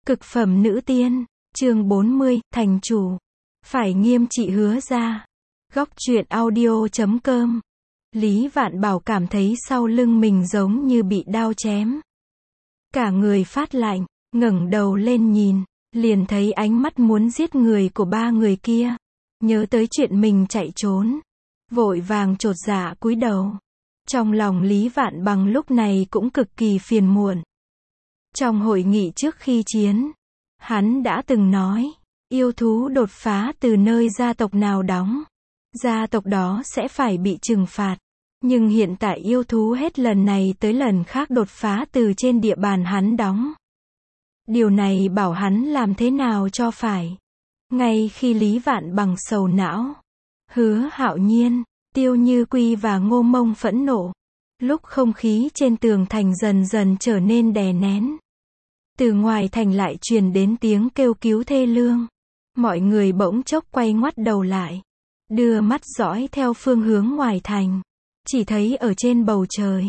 Cực phẩm nữ tiên, chương 40, thành chủ. Phải nghiêm trị Hứa gia. Góc truyện audio.com. Lý Vạn Bảo cảm thấy sau lưng mình giống như bị đao chém. Cả người phát lạnh, ngẩng đầu lên nhìn, liền thấy ánh mắt muốn giết người của ba người kia. Nhớ tới chuyện mình chạy trốn, vội vàng chột dạ cúi đầu. Trong lòng Lý Vạn Bằng lúc này cũng cực kỳ phiền muộn. Trong hội nghị trước khi chiến, hắn đã từng nói, yêu thú đột phá từ nơi gia tộc nào đóng, gia tộc đó sẽ phải bị trừng phạt. Nhưng hiện tại yêu thú hết lần này tới lần khác đột phá từ trên địa bàn hắn đóng. Điều này bảo hắn làm thế nào cho phải. Ngay khi Lý Vạn Bằng sầu não, Hứa Hạo Nhiên, Tiêu Như Quy và Ngô Mông phẫn nộ. Lúc không khí trên tường thành dần dần trở nên đè nén. Từ ngoài thành lại truyền đến tiếng kêu cứu thê lương. Mọi người bỗng chốc quay ngoắt đầu lại, đưa mắt dõi theo phương hướng ngoài thành. Chỉ thấy ở trên bầu trời,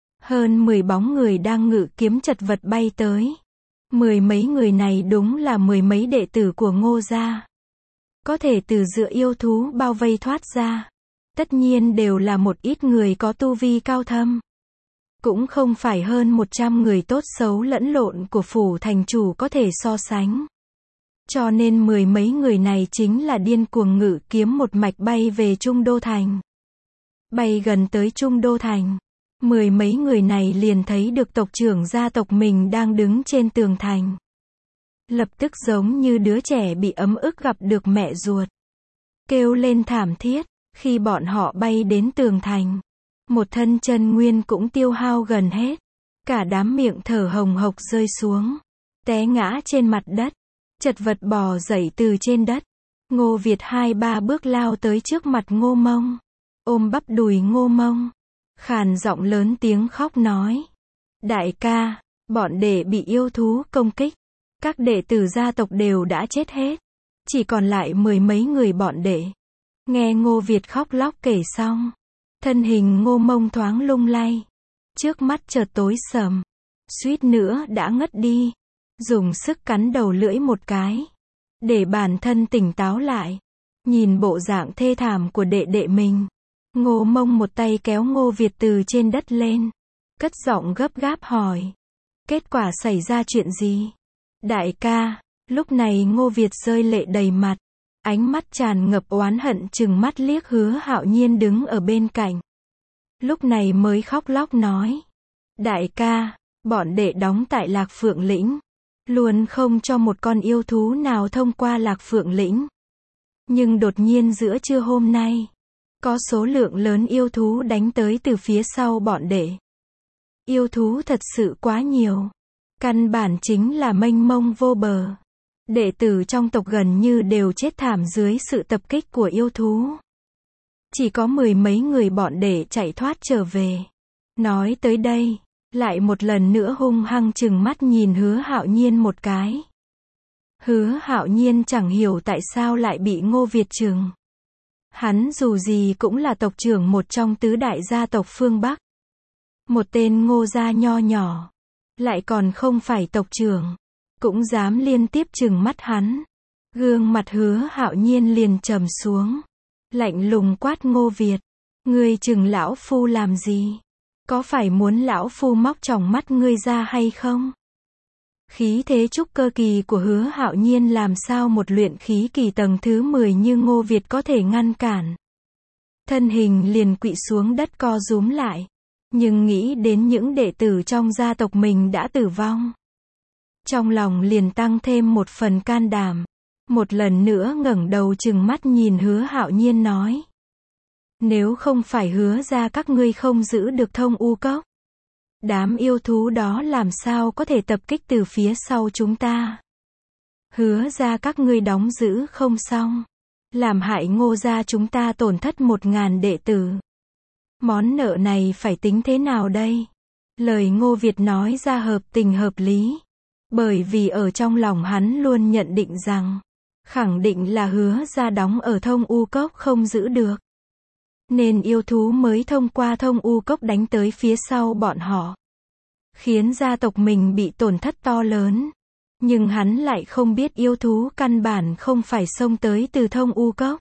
hơn 10 bóng người đang ngự kiếm chật vật bay tới. Mười mấy người này đúng là mười mấy đệ tử của Ngô gia. Có thể từ giữa yêu thú bao vây thoát ra. Tất nhiên đều là một ít người có tu vi cao thâm. Cũng không phải hơn 100 người tốt xấu lẫn lộn của phủ thành chủ có thể so sánh. Cho nên mười mấy người này chính là điên cuồng ngự kiếm một mạch bay về Trung Đô Thành. Bay gần tới Trung Đô Thành, mười mấy người này liền thấy được tộc trưởng gia tộc mình đang đứng trên tường thành. Lập tức giống như đứa trẻ bị ấm ức gặp được mẹ ruột, kêu lên thảm thiết. Khi bọn họ bay đến tường thành, một thân chân nguyên cũng tiêu hao gần hết. Cả đám miệng thở hồng hộc rơi xuống, té ngã trên mặt đất, chật vật bò dậy từ trên đất. Ngô Việt 2-3 bước lao tới trước mặt Ngô Mông, ôm bắp đùi Ngô Mông, khàn giọng lớn tiếng khóc nói: Đại ca, bọn đệ bị yêu thú công kích, các đệ tử gia tộc đều đã chết hết, chỉ còn lại mười mấy người bọn đệ. Nghe Ngô Việt khóc lóc kể xong, thân hình Ngô Mông thoáng lung lay, trước mắt chợt tối sầm, suýt nữa đã ngất đi, dùng sức cắn đầu lưỡi một cái, để bản thân tỉnh táo lại. Nhìn bộ dạng thê thảm của đệ đệ mình, Ngô Mông một tay kéo Ngô Việt từ trên đất lên, cất giọng gấp gáp hỏi: Kết quả xảy ra chuyện gì? Đại ca. Lúc này Ngô Việt rơi lệ đầy mặt, ánh mắt tràn ngập oán hận trừng mắt liếc Hứa Hạo Nhiên đứng ở bên cạnh. Lúc này mới khóc lóc nói: Đại ca, bọn đệ đóng tại Lạc Phượng Lĩnh, luôn không cho một con yêu thú nào thông qua Lạc Phượng Lĩnh. Nhưng đột nhiên giữa trưa hôm nay, có số lượng lớn yêu thú đánh tới từ phía sau bọn đệ. Yêu thú thật sự quá nhiều, căn bản chính là mênh mông vô bờ. Đệ tử trong tộc gần như đều chết thảm dưới sự tập kích của yêu thú. Chỉ có mười mấy người bọn đệ chạy thoát trở về. Nói tới đây, lại một lần nữa hung hăng trừng mắt nhìn Hứa Hạo Nhiên một cái. Hứa Hạo Nhiên chẳng hiểu tại sao lại bị Ngô Việt trừng. Hắn dù gì cũng là tộc trưởng một trong tứ đại gia tộc phương Bắc. Một tên Ngô gia nho nhỏ, lại còn không phải tộc trưởng, cũng dám liên tiếp trừng mắt hắn. Gương mặt Hứa Hạo Nhiên liền trầm xuống, lạnh lùng quát Ngô Việt: Ngươi trừng lão phu làm gì? Có phải muốn lão phu móc tròng mắt ngươi ra hay không? Khí thế trúc cơ kỳ của Hứa Hạo Nhiên làm sao một luyện khí kỳ tầng thứ 10 như Ngô Việt có thể ngăn cản. Thân hình liền quỵ xuống đất co rúm lại, nhưng nghĩ đến những đệ tử trong gia tộc mình đã tử vong, trong lòng liền tăng thêm một phần can đảm. Một lần nữa ngẩng đầu trừng mắt nhìn Hứa Hạo Nhiên nói: Nếu không phải Hứa gia các ngươi không giữ được Thông U Cốc, đám yêu thú đó làm sao có thể tập kích từ phía sau chúng ta? Hứa gia các ngươi đóng giữ không xong, làm hại Ngô gia chúng ta tổn thất 1000 đệ tử. Món nợ này phải tính thế nào đây? Lời Ngô Việt nói ra hợp tình hợp lý. Bởi vì ở trong lòng hắn luôn nhận định rằng, khẳng định là Hứa gia đóng ở Thông U Cốc không giữ được, nên yêu thú mới thông qua Thông U Cốc đánh tới phía sau bọn họ, khiến gia tộc mình bị tổn thất to lớn. Nhưng hắn lại không biết yêu thú căn bản không phải xông tới từ Thông U Cốc,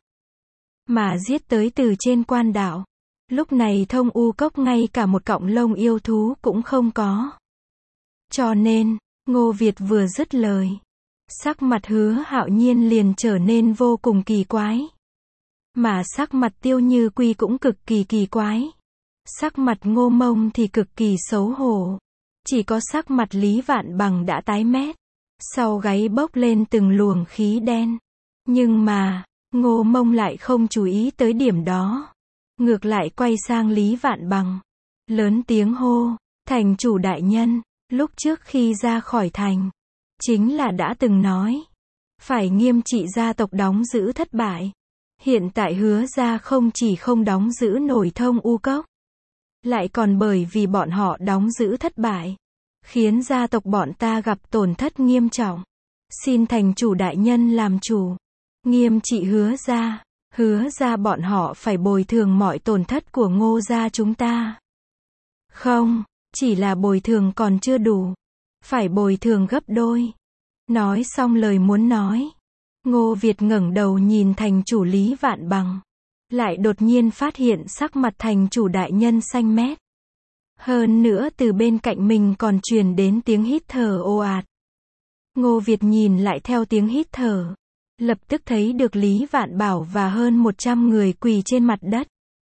mà giết tới từ trên quan đạo. Lúc này Thông U Cốc ngay cả một cọng lông yêu thú cũng không có. Cho nên, Ngô Việt vừa dứt lời, sắc mặt Hứa Hạo Nhiên liền trở nên vô cùng kỳ quái. Mà sắc mặt Tiêu Như Quy cũng cực kỳ kỳ quái. Sắc mặt Ngô Mông thì cực kỳ xấu hổ. Chỉ có sắc mặt Lý Vạn Bằng đã tái mét. Sau gáy bốc lên từng luồng khí đen. Nhưng mà, Ngô Mông lại không chú ý tới điểm đó. Ngược lại quay sang Lý Vạn Bằng. Lớn tiếng hô, thành chủ đại nhân, lúc trước khi ra khỏi thành, chính là đã từng nói, phải nghiêm trị gia tộc đóng giữ thất bại. Hiện tại Hứa gia không chỉ không đóng giữ nổi Thông U Cốc, lại còn bởi vì bọn họ đóng giữ thất bại, khiến gia tộc bọn ta gặp tổn thất nghiêm trọng. Xin thành chủ đại nhân làm chủ, nghiêm trị Hứa gia bọn họ phải bồi thường mọi tổn thất của Ngô gia chúng ta. Không, chỉ là bồi thường còn chưa đủ, phải bồi thường gấp đôi. Nói xong lời muốn nói, Ngô Việt ngẩng đầu nhìn thành chủ Lý Vạn Bằng, lại đột nhiên phát hiện sắc mặt thành chủ đại nhân xanh mét. Hơn nữa từ bên cạnh mình còn truyền đến tiếng hít thở ồ ạt. Ngô Việt nhìn lại theo tiếng hít thở, lập tức thấy được Lý Vạn Bảo và hơn 100 người quỳ trên mặt đất.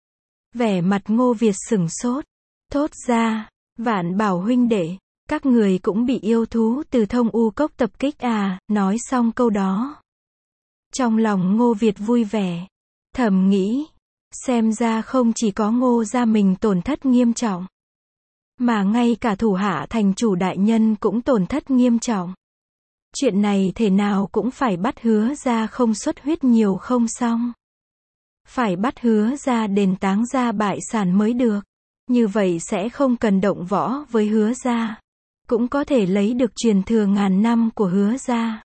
Vẻ mặt Ngô Việt sửng sốt, thốt ra, Vạn Bảo huynh đệ, các người cũng bị yêu thú từ Thông U Cốc tập kích à? Nói xong câu đó, trong lòng Ngô Việt vui vẻ, thầm nghĩ, xem ra không chỉ có Ngô gia mình tổn thất nghiêm trọng, mà ngay cả thủ hạ thành chủ đại nhân cũng tổn thất nghiêm trọng. Chuyện này thể nào cũng phải bắt Hứa gia không xuất huyết nhiều không xong. Phải bắt Hứa gia đền táng gia bại sản mới được. Như vậy sẽ không cần động võ với Hứa gia, cũng có thể lấy được truyền thừa ngàn năm của Hứa gia.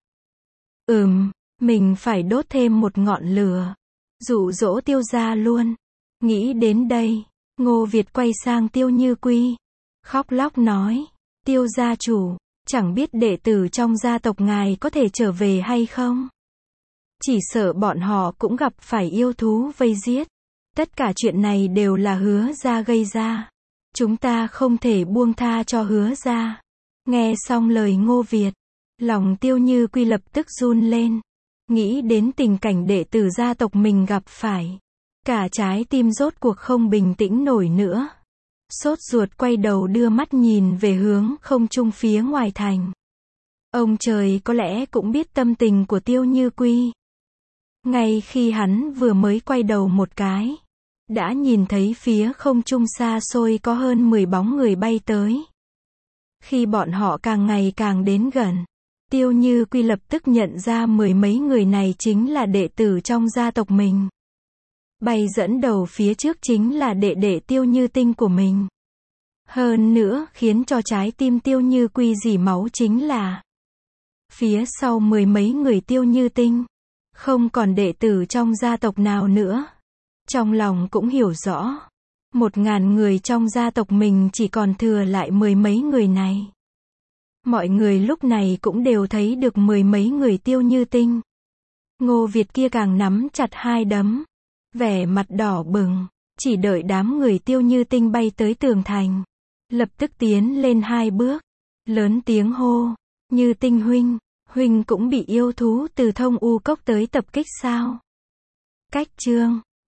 Mình phải đốt thêm một ngọn lửa, dụ dỗ Tiêu gia luôn. Nghĩ đến đây, Ngô Việt quay sang Tiêu Như Quy, khóc lóc nói, Tiêu gia chủ, chẳng biết đệ tử trong gia tộc ngài có thể trở về hay không? Chỉ sợ bọn họ cũng gặp phải yêu thú vây giết. Tất cả chuyện này đều là Hứa gia gây ra. Chúng ta không thể buông tha cho Hứa gia. Nghe xong lời Ngô Việt, lòng Tiêu Như Quy lập tức run lên. Nghĩ đến tình cảnh đệ tử gia tộc mình gặp phải, cả trái tim rốt cuộc không bình tĩnh nổi nữa. Sốt ruột quay đầu đưa mắt nhìn về hướng không trung phía ngoài thành. Ông trời có lẽ cũng biết tâm tình của Tiêu Như Quy. Ngay khi hắn vừa mới quay đầu một cái, đã nhìn thấy phía không trung xa xôi có hơn 10 bóng người bay tới. Khi bọn họ càng ngày càng đến gần, Tiêu Như Quy lập tức nhận ra 10 mấy người này chính là đệ tử trong gia tộc mình. Bay dẫn đầu phía trước chính là đệ đệ Tiêu Như Tinh của mình. Hơn nữa, khiến cho trái tim Tiêu Như Quy rỉ máu chính là phía sau 10 mấy người Tiêu Như Tinh, không còn đệ tử trong gia tộc nào nữa. Trong lòng cũng hiểu rõ, 1000 người trong gia tộc mình chỉ còn thừa lại 10 mấy người này. Mọi người lúc này cũng đều thấy được 10 mấy người Tiêu Như Tinh. Ngô Việt kia càng nắm chặt hai đấm, vẻ mặt đỏ bừng, chỉ đợi đám người Tiêu Như Tinh bay tới tường thành, lập tức tiến lên 2 bước, lớn tiếng hô, Như Tinh huynh cũng bị yêu thú từ Thông U Cốc tới tập kích sao? Cách chương